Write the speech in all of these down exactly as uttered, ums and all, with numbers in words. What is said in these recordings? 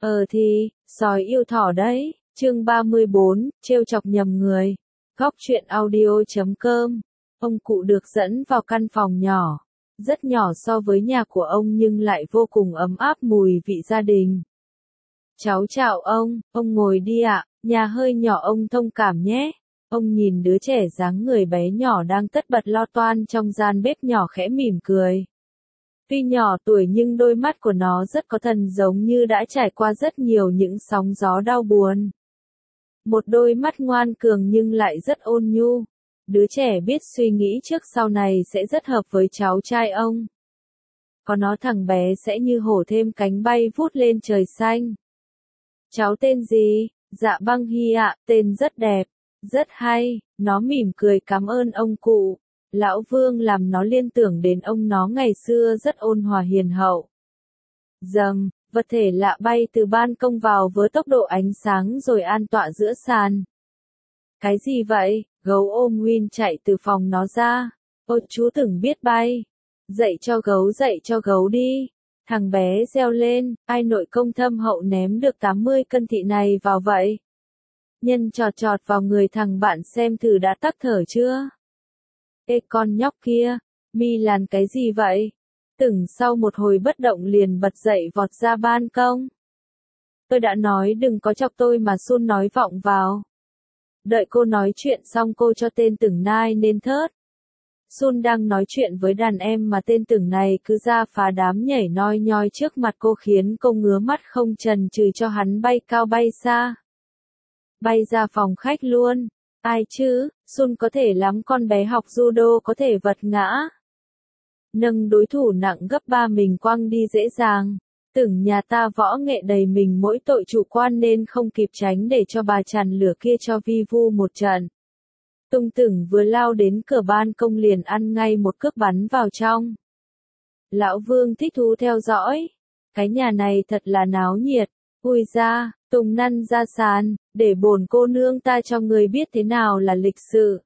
Ờ thì, sói yêu thỏ đấy, chương ba mươi bốn, trêu chọc nhầm người. Góc truyện audio chấm com. Ông cụ được dẫn vào căn phòng nhỏ, rất nhỏ so với nhà của ông nhưng lại vô cùng ấm áp mùi vị gia đình. Cháu chào ông, ông ngồi đi ạ, nhà hơi nhỏ ông thông cảm nhé. Ông nhìn đứa trẻ dáng người bé nhỏ đang tất bật lo toan trong gian bếp nhỏ khẽ mỉm cười. Tuy nhỏ tuổi nhưng đôi mắt của nó rất có thần giống như đã trải qua rất nhiều những sóng gió đau buồn. Một đôi mắt ngoan cường nhưng lại rất ôn nhu. Đứa trẻ biết suy nghĩ trước sau này sẽ rất hợp với cháu trai ông. Có nó thằng bé sẽ như hổ thêm cánh bay vút lên trời xanh. Cháu tên gì? Dạ Băng Hy ạ, tên rất đẹp, rất hay. Nó mỉm cười cảm ơn ông cụ. Lão Vương làm nó liên tưởng đến ông nó ngày xưa rất ôn hòa hiền hậu. Dầm, vật thể lạ bay từ ban công vào với tốc độ ánh sáng rồi an tọa giữa sàn. Cái gì vậy? Gấu ôm Win chạy từ phòng nó ra. Ôi chú tưởng biết bay. Dạy cho gấu dạy cho gấu đi. Thằng bé reo lên, ai nội công thâm hậu ném được tám mươi cân thị này vào vậy? Nhân chọt chọt vào người thằng bạn xem thử đã tắc thở chưa? Ê con nhóc kia, mi làm cái gì vậy? Tưởng sau một hồi bất động liền bật dậy vọt ra ban công. Tôi đã nói đừng có chọc tôi mà Sun nói vọng vào. Đợi cô nói chuyện xong cô cho tên Tưởng nai nên thớt. Sun đang nói chuyện với đàn em mà tên Tưởng này cứ ra phá đám nhảy noi nhoi trước mặt cô khiến cô ngứa mắt không chần chừ cho hắn bay cao bay xa. Bay ra phòng khách luôn. Ai chứ, Sun có thể lắm con bé học judo có thể vật ngã. Nâng đối thủ nặng gấp ba mình quăng đi dễ dàng. Tưởng nhà ta võ nghệ đầy mình mỗi tội chủ quan nên không kịp tránh để cho bà tràn lửa kia cho vi vu một trận. Tung Tưởng vừa lao đến cửa ban công liền ăn ngay một cước bắn vào trong. Lão Vương thích thú theo dõi. Cái nhà này thật là náo nhiệt. Ui ra, Tùng năn ra sàn, để bổn cô nương ta cho người biết thế nào là lịch sự.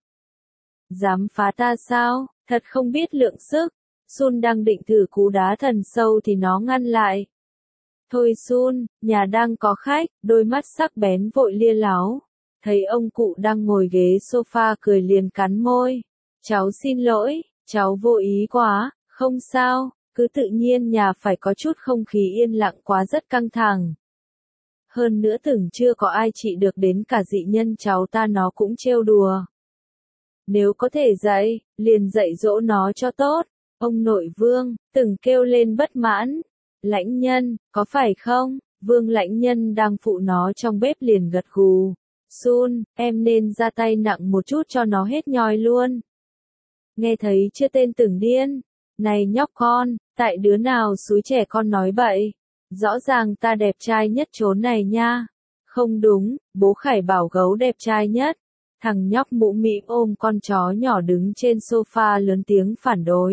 Dám phá ta sao, thật không biết lượng sức. Sun đang định thử cú đá thần sâu thì nó ngăn lại. Thôi Sun, nhà đang có khách, đôi mắt sắc bén vội lia láo. Thấy ông cụ đang ngồi ghế sofa cười liền cắn môi. Cháu xin lỗi, cháu vô ý quá, không sao, cứ tự nhiên nhà phải có chút không khí yên lặng quá rất căng thẳng. Hơn nữa tưởng chưa có ai trị được đến cả dị nhân cháu ta nó cũng trêu đùa. Nếu có thể dạy, liền dạy dỗ nó cho tốt. Ông nội Vương, từng kêu lên bất mãn. Lãnh nhân, có phải không? Vương lãnh nhân đang phụ nó trong bếp liền gật gù. Sun, em nên ra tay nặng một chút cho nó hết nhoi luôn. Nghe thấy chưa tên Tưởng điên? Này nhóc con, tại đứa nào xúi trẻ con nói bậy? Rõ ràng ta đẹp trai nhất chốn này nha. Không đúng, bố Khải bảo gấu đẹp trai nhất. Thằng nhóc mũ mĩm ôm con chó nhỏ đứng trên sofa lớn tiếng phản đối.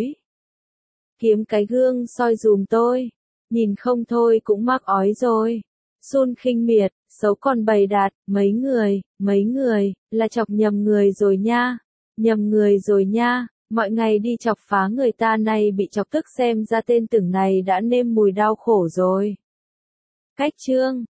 Kiếm cái gương soi dùm tôi. Nhìn không thôi cũng mắc ói rồi. Sun khinh miệt, xấu còn bày đặt, mấy người, mấy người, là chọc nhầm người rồi nha. Nhầm người rồi nha, mọi ngày đi chọc phá người ta này bị chọc tức xem ra tên Tưởng này đã nêm mùi đau khổ rồi. Cách chương